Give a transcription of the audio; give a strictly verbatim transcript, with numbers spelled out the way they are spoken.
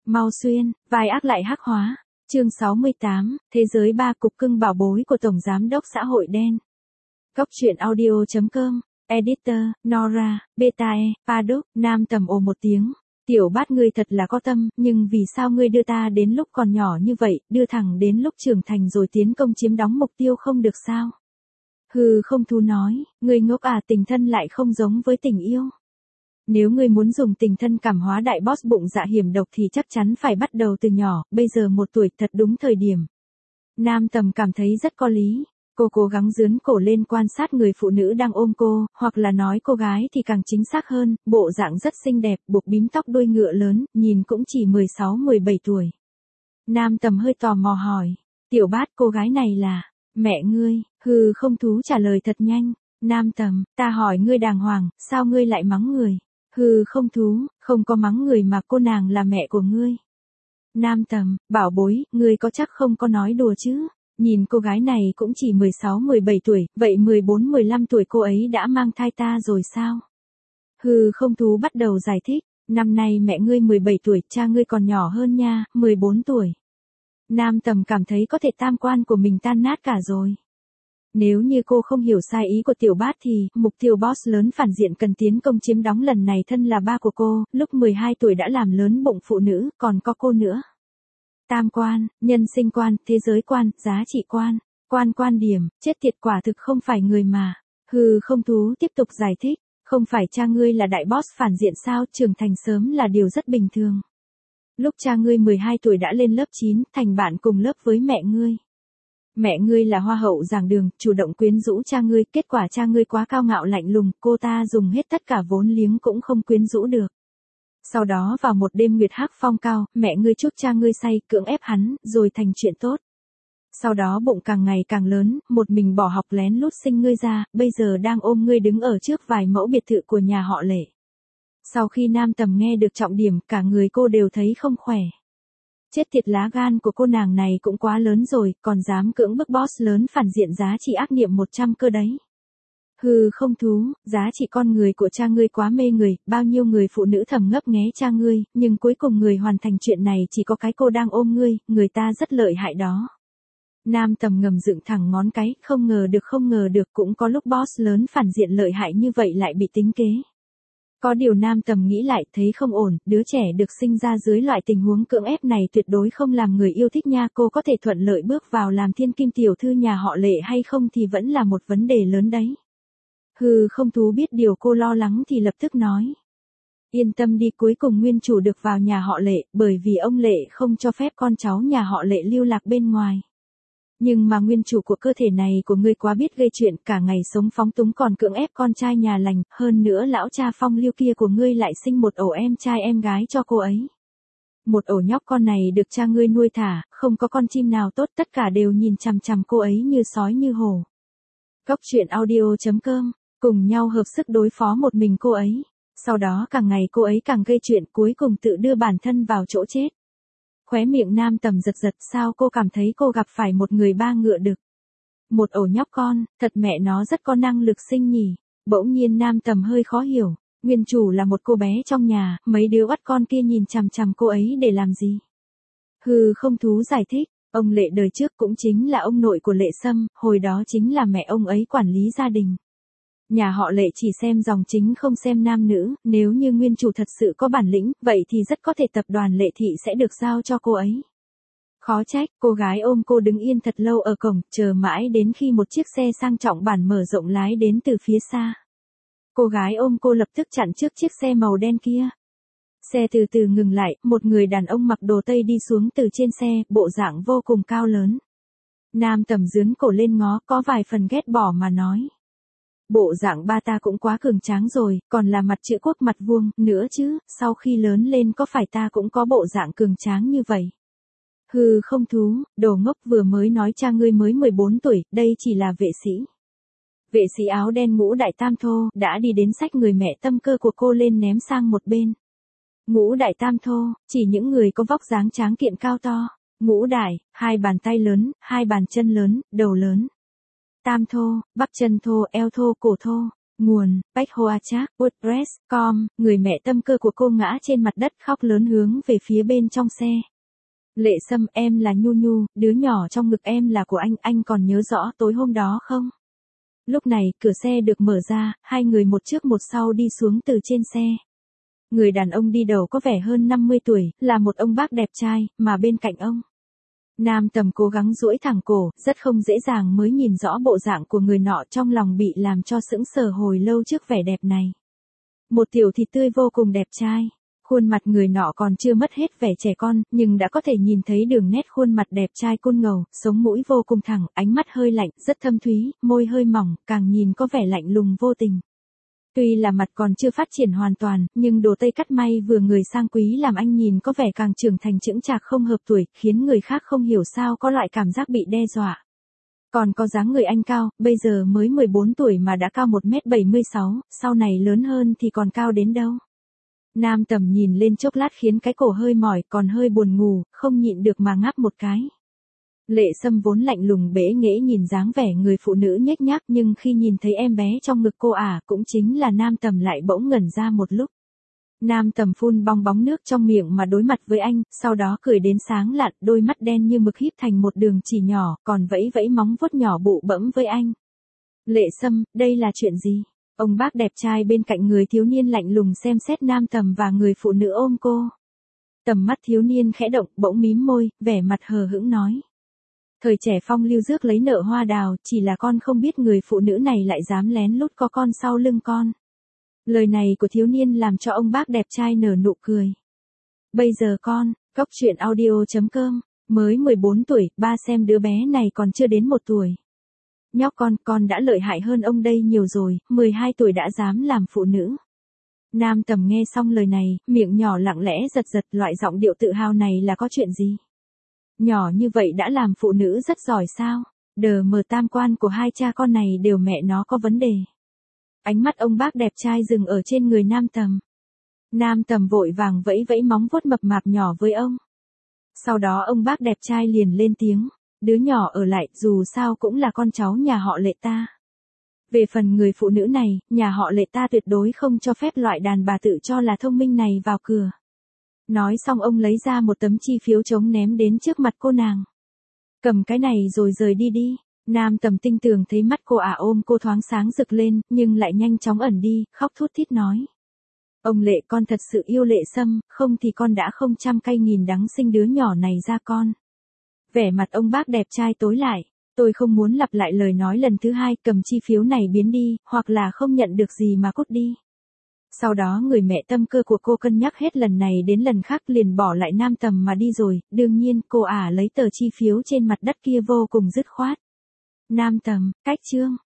Mau xuyên, vai ác lại hắc hóa. Chương sáu mươi tám, Thế giới ba cục cưng bảo bối của Tổng Giám đốc xã hội đen. Góc truyện audio chấm com, Editor, Nora, Betae, Paddock, Nam Tầm ồ một tiếng. Tiểu Bát ngươi thật là có tâm, nhưng vì sao ngươi đưa ta đến lúc còn nhỏ như vậy, đưa thẳng đến lúc trưởng thành rồi tiến công chiếm đóng mục tiêu không được sao? Hừ không thú nói, ngươi ngốc à, tình thân lại không giống với tình yêu. Nếu ngươi muốn dùng tình thân cảm hóa đại boss bụng dạ hiểm độc thì chắc chắn phải bắt đầu từ nhỏ, bây giờ một tuổi thật đúng thời điểm. Nam Tầm cảm thấy rất có lý. Cô cố gắng dướn cổ lên quan sát người phụ nữ đang ôm cô, hoặc là nói cô gái thì càng chính xác hơn, bộ dạng rất xinh đẹp, buộc bím tóc đuôi ngựa lớn, nhìn cũng chỉ mười sáu mười bảy tuổi. Nam Tầm hơi tò mò hỏi, Tiểu Bát cô gái này là, mẹ ngươi, hừ không thú trả lời thật nhanh. Nam Tầm, ta hỏi ngươi đàng hoàng, sao ngươi lại mắng người? Hừ không thú, không có mắng người mà cô nàng là mẹ của ngươi. Nam Tầm, bảo bối, ngươi có chắc không có nói đùa chứ? Nhìn cô gái này cũng chỉ mười sáu mười bảy tuổi, vậy mười bốn mười lăm tuổi cô ấy đã mang thai ta rồi sao? Hừ không thú bắt đầu giải thích, năm nay mẹ ngươi mười bảy tuổi, cha ngươi còn nhỏ hơn nha, mười bốn tuổi. Nam Tầm cảm thấy có thể tam quan của mình tan nát cả rồi. Nếu như cô không hiểu sai ý của Tiểu Bát thì, mục tiêu boss lớn phản diện cần tiến công chiếm đóng lần này thân là ba của cô, lúc mười hai tuổi đã làm lớn bụng phụ nữ, còn có cô nữa. Tam quan, nhân sinh quan, thế giới quan, giá trị quan, quan quan điểm, chết tiệt quả thực không phải người mà. Hừ không thú tiếp tục giải thích, không phải cha ngươi là đại boss phản diện sao, trưởng thành sớm là điều rất bình thường. Lúc cha ngươi mười hai tuổi đã lên lớp chín, thành bạn cùng lớp với mẹ ngươi. Mẹ ngươi là hoa hậu giảng đường, chủ động quyến rũ cha ngươi, kết quả cha ngươi quá cao ngạo lạnh lùng, cô ta dùng hết tất cả vốn liếng cũng không quyến rũ được. Sau đó vào một đêm nguyệt hắc phong cao, mẹ ngươi chuốc cha ngươi say, cưỡng ép hắn, rồi thành chuyện tốt. Sau đó bụng càng ngày càng lớn, một mình bỏ học lén lút sinh ngươi ra, bây giờ đang ôm ngươi đứng ở trước vài mẫu biệt thự của nhà họ Lệ. Sau khi Nam Tầm nghe được trọng điểm, cả người cô đều thấy không khỏe. Chết tiệt, lá gan của cô nàng này cũng quá lớn rồi, còn dám cưỡng bức boss lớn phản diện giá trị ác niệm một trăm cơ đấy. Hừ không thú, giá trị con người của cha ngươi quá mê người, bao nhiêu người phụ nữ thầm ngấp nghé cha ngươi, nhưng cuối cùng người hoàn thành chuyện này chỉ có cái cô đang ôm ngươi, người ta rất lợi hại đó. Nam Tầm ngầm dựng thẳng ngón cái, không ngờ được không ngờ được, cũng có lúc boss lớn phản diện lợi hại như vậy lại bị tính kế. Có điều Nam Tầm nghĩ lại thấy không ổn, đứa trẻ được sinh ra dưới loại tình huống cưỡng ép này tuyệt đối không làm người yêu thích nha, cô có thể thuận lợi bước vào làm thiên kim tiểu thư nhà họ Lệ hay không thì vẫn là một vấn đề lớn đấy. Hừ không thú biết điều cô lo lắng thì lập tức nói. Yên tâm đi, cuối cùng nguyên chủ được vào nhà họ Lệ, bởi vì ông Lệ không cho phép con cháu nhà họ Lệ lưu lạc bên ngoài. Nhưng mà nguyên chủ của cơ thể này của ngươi quá biết gây chuyện, cả ngày sống phóng túng còn cưỡng ép con trai nhà lành, hơn nữa lão cha phong lưu kia của ngươi lại sinh một ổ em trai em gái cho cô ấy. Một ổ nhóc con này được cha ngươi nuôi thả, không có con chim nào tốt, tất cả đều nhìn chằm chằm cô ấy như sói như hổ. Góc truyện audio chấm com, cùng nhau hợp sức đối phó một mình cô ấy. Sau đó càng ngày cô ấy càng gây chuyện, cuối cùng tự đưa bản thân vào chỗ chết. Khóe miệng Nam Tầm giật giật, sao cô cảm thấy cô gặp phải một người ba ngựa đực. Một ổ nhóc con, thật mẹ nó rất có năng lực sinh nhỉ. Bỗng nhiên Nam Tầm hơi khó hiểu, nguyên chủ là một cô bé trong nhà, mấy đứa bắt con kia nhìn chằm chằm cô ấy để làm gì? Hừ không thú giải thích, ông Lệ đời trước cũng chính là ông nội của Lệ Sâm, hồi đó chính là mẹ ông ấy quản lý gia đình. Nhà họ Lệ chỉ xem dòng chính không xem nam nữ, nếu như nguyên chủ thật sự có bản lĩnh, vậy thì rất có thể tập đoàn Lệ Thị sẽ được giao cho cô ấy. Khó trách, cô gái ôm cô đứng yên thật lâu ở cổng, chờ mãi đến khi một chiếc xe sang trọng bản mở rộng lái đến từ phía xa. Cô gái ôm cô lập tức chặn trước chiếc xe màu đen kia. Xe từ từ ngừng lại, một người đàn ông mặc đồ Tây đi xuống từ trên xe, bộ dạng vô cùng cao lớn. Nam Tầm dướn cổ lên ngó, có vài phần ghét bỏ mà nói. Bộ dạng ba ta cũng quá cường tráng rồi, còn là mặt chữ quốc mặt vuông, nữa chứ, sau khi lớn lên có phải ta cũng có bộ dạng cường tráng như vậy? Hừ không thú, đồ ngốc, vừa mới nói cha ngươi mới mười bốn tuổi, đây chỉ là vệ sĩ. Vệ sĩ áo đen Ngũ Đại Tam Thô, đã đi đến xách người mẹ tâm cơ của cô lên ném sang một bên. Ngũ Đại Tam Thô, chỉ những người có vóc dáng tráng kiện cao to. Ngũ Đại, hai bàn tay lớn, hai bàn chân lớn, đầu lớn. Tam Thô, bắp chân thô, eo thô, cổ thô. Nguồn, Bách Hoa Trác, WordPress chấm com, người mẹ tâm cơ của cô ngã trên mặt đất khóc lớn hướng về phía bên trong xe. Lệ Sâm, em là Nhu Nhu, đứa nhỏ trong ngực em là của anh, anh còn nhớ rõ tối hôm đó không? Lúc này, cửa xe được mở ra, hai người một trước một sau đi xuống từ trên xe. Người đàn ông đi đầu có vẻ hơn năm mươi tuổi, là một ông bác đẹp trai, mà bên cạnh ông. Nam Tầm cố gắng duỗi thẳng cổ, rất không dễ dàng mới nhìn rõ bộ dạng của người nọ, trong lòng bị làm cho sững sờ hồi lâu trước vẻ đẹp này. Một tiểu thịt tươi vô cùng đẹp trai. Khuôn mặt người nọ còn chưa mất hết vẻ trẻ con, nhưng đã có thể nhìn thấy đường nét khuôn mặt đẹp trai côn ngầu, sống mũi vô cùng thẳng, ánh mắt hơi lạnh, rất thâm thúy, môi hơi mỏng, càng nhìn có vẻ lạnh lùng vô tình. Tuy là mặt còn chưa phát triển hoàn toàn, nhưng đồ tây cắt may vừa người sang quý làm anh nhìn có vẻ càng trưởng thành chững chạc không hợp tuổi, khiến người khác không hiểu sao có loại cảm giác bị đe dọa. Còn có dáng người anh cao, bây giờ mới mười bốn tuổi mà đã cao một mét bảy mươi sáu, sau này lớn hơn thì còn cao đến đâu. Nam Tầm nhìn lên chốc lát khiến cái cổ hơi mỏi, còn hơi buồn ngủ, không nhịn được mà ngáp một cái. Lệ Sâm vốn lạnh lùng bẽ nghễ nhìn dáng vẻ người phụ nữ nhếch nhác, nhưng khi nhìn thấy em bé trong ngực cô ả, cũng chính là Nam Tầm, lại bỗng ngẩn ra một lúc. Nam Tầm phun bong bóng nước trong miệng mà đối mặt với anh, sau đó cười đến sáng lạn, đôi mắt đen như mực híp thành một đường chỉ nhỏ, còn vẫy vẫy móng vuốt nhỏ bụ bẫm với anh. Lệ Sâm, đây là chuyện gì? Ông bác đẹp trai bên cạnh người thiếu niên lạnh lùng xem xét Nam Tầm và người phụ nữ ôm cô. Tầm mắt thiếu niên khẽ động, bỗng mím môi, vẻ mặt hờ hững nói. Thời trẻ phong lưu rước lấy nợ hoa đào, chỉ là con không biết người phụ nữ này lại dám lén lút có con sau lưng con. Lời này của thiếu niên làm cho ông bác đẹp trai nở nụ cười. Bây giờ con, Cốc Truyện Audio chấm com, mới mười bốn tuổi, ba xem đứa bé này còn chưa đến một tuổi. Nhóc con, con đã lợi hại hơn ông đây nhiều rồi, mười hai tuổi đã dám làm phụ nữ. Nam Tầm nghe xong lời này, miệng nhỏ lặng lẽ giật giật, loại giọng điệu tự hào này là có chuyện gì? Nhỏ như vậy đã làm phụ nữ rất giỏi sao? Đờ mờ tam quan của hai cha con này đều mẹ nó có vấn đề. Ánh mắt ông bác đẹp trai dừng ở trên người Nam Tầm. Nam Tầm vội vàng vẫy vẫy móng vuốt mập mạp nhỏ với ông. Sau đó ông bác đẹp trai liền lên tiếng. Đứa nhỏ ở lại, dù sao cũng là con cháu nhà họ Lệ ta. Về phần người phụ nữ này, nhà họ Lệ ta tuyệt đối không cho phép loại đàn bà tự cho là thông minh này vào cửa. Nói xong ông lấy ra một tấm chi phiếu trống ném đến trước mặt cô nàng. Cầm cái này rồi rời đi đi. Nam Tầm tinh tường thấy mắt cô ả ôm cô thoáng sáng rực lên, nhưng lại nhanh chóng ẩn đi, khóc thút thít nói. Ông Lệ, con thật sự yêu Lệ Sâm, không thì con đã không trăm cay nghìn đắng sinh đứa nhỏ này ra con. Vẻ mặt ông bác đẹp trai tối lại, tôi không muốn lặp lại lời nói lần thứ hai, cầm chi phiếu này biến đi, hoặc là không nhận được gì mà cút đi. Sau đó người mẹ tâm cơ của cô cân nhắc hết lần này đến lần khác liền bỏ lại Nam Tầm mà đi rồi, đương nhiên cô ả lấy tờ chi phiếu trên mặt đất kia vô cùng dứt khoát. Nam Tầm, cách chương.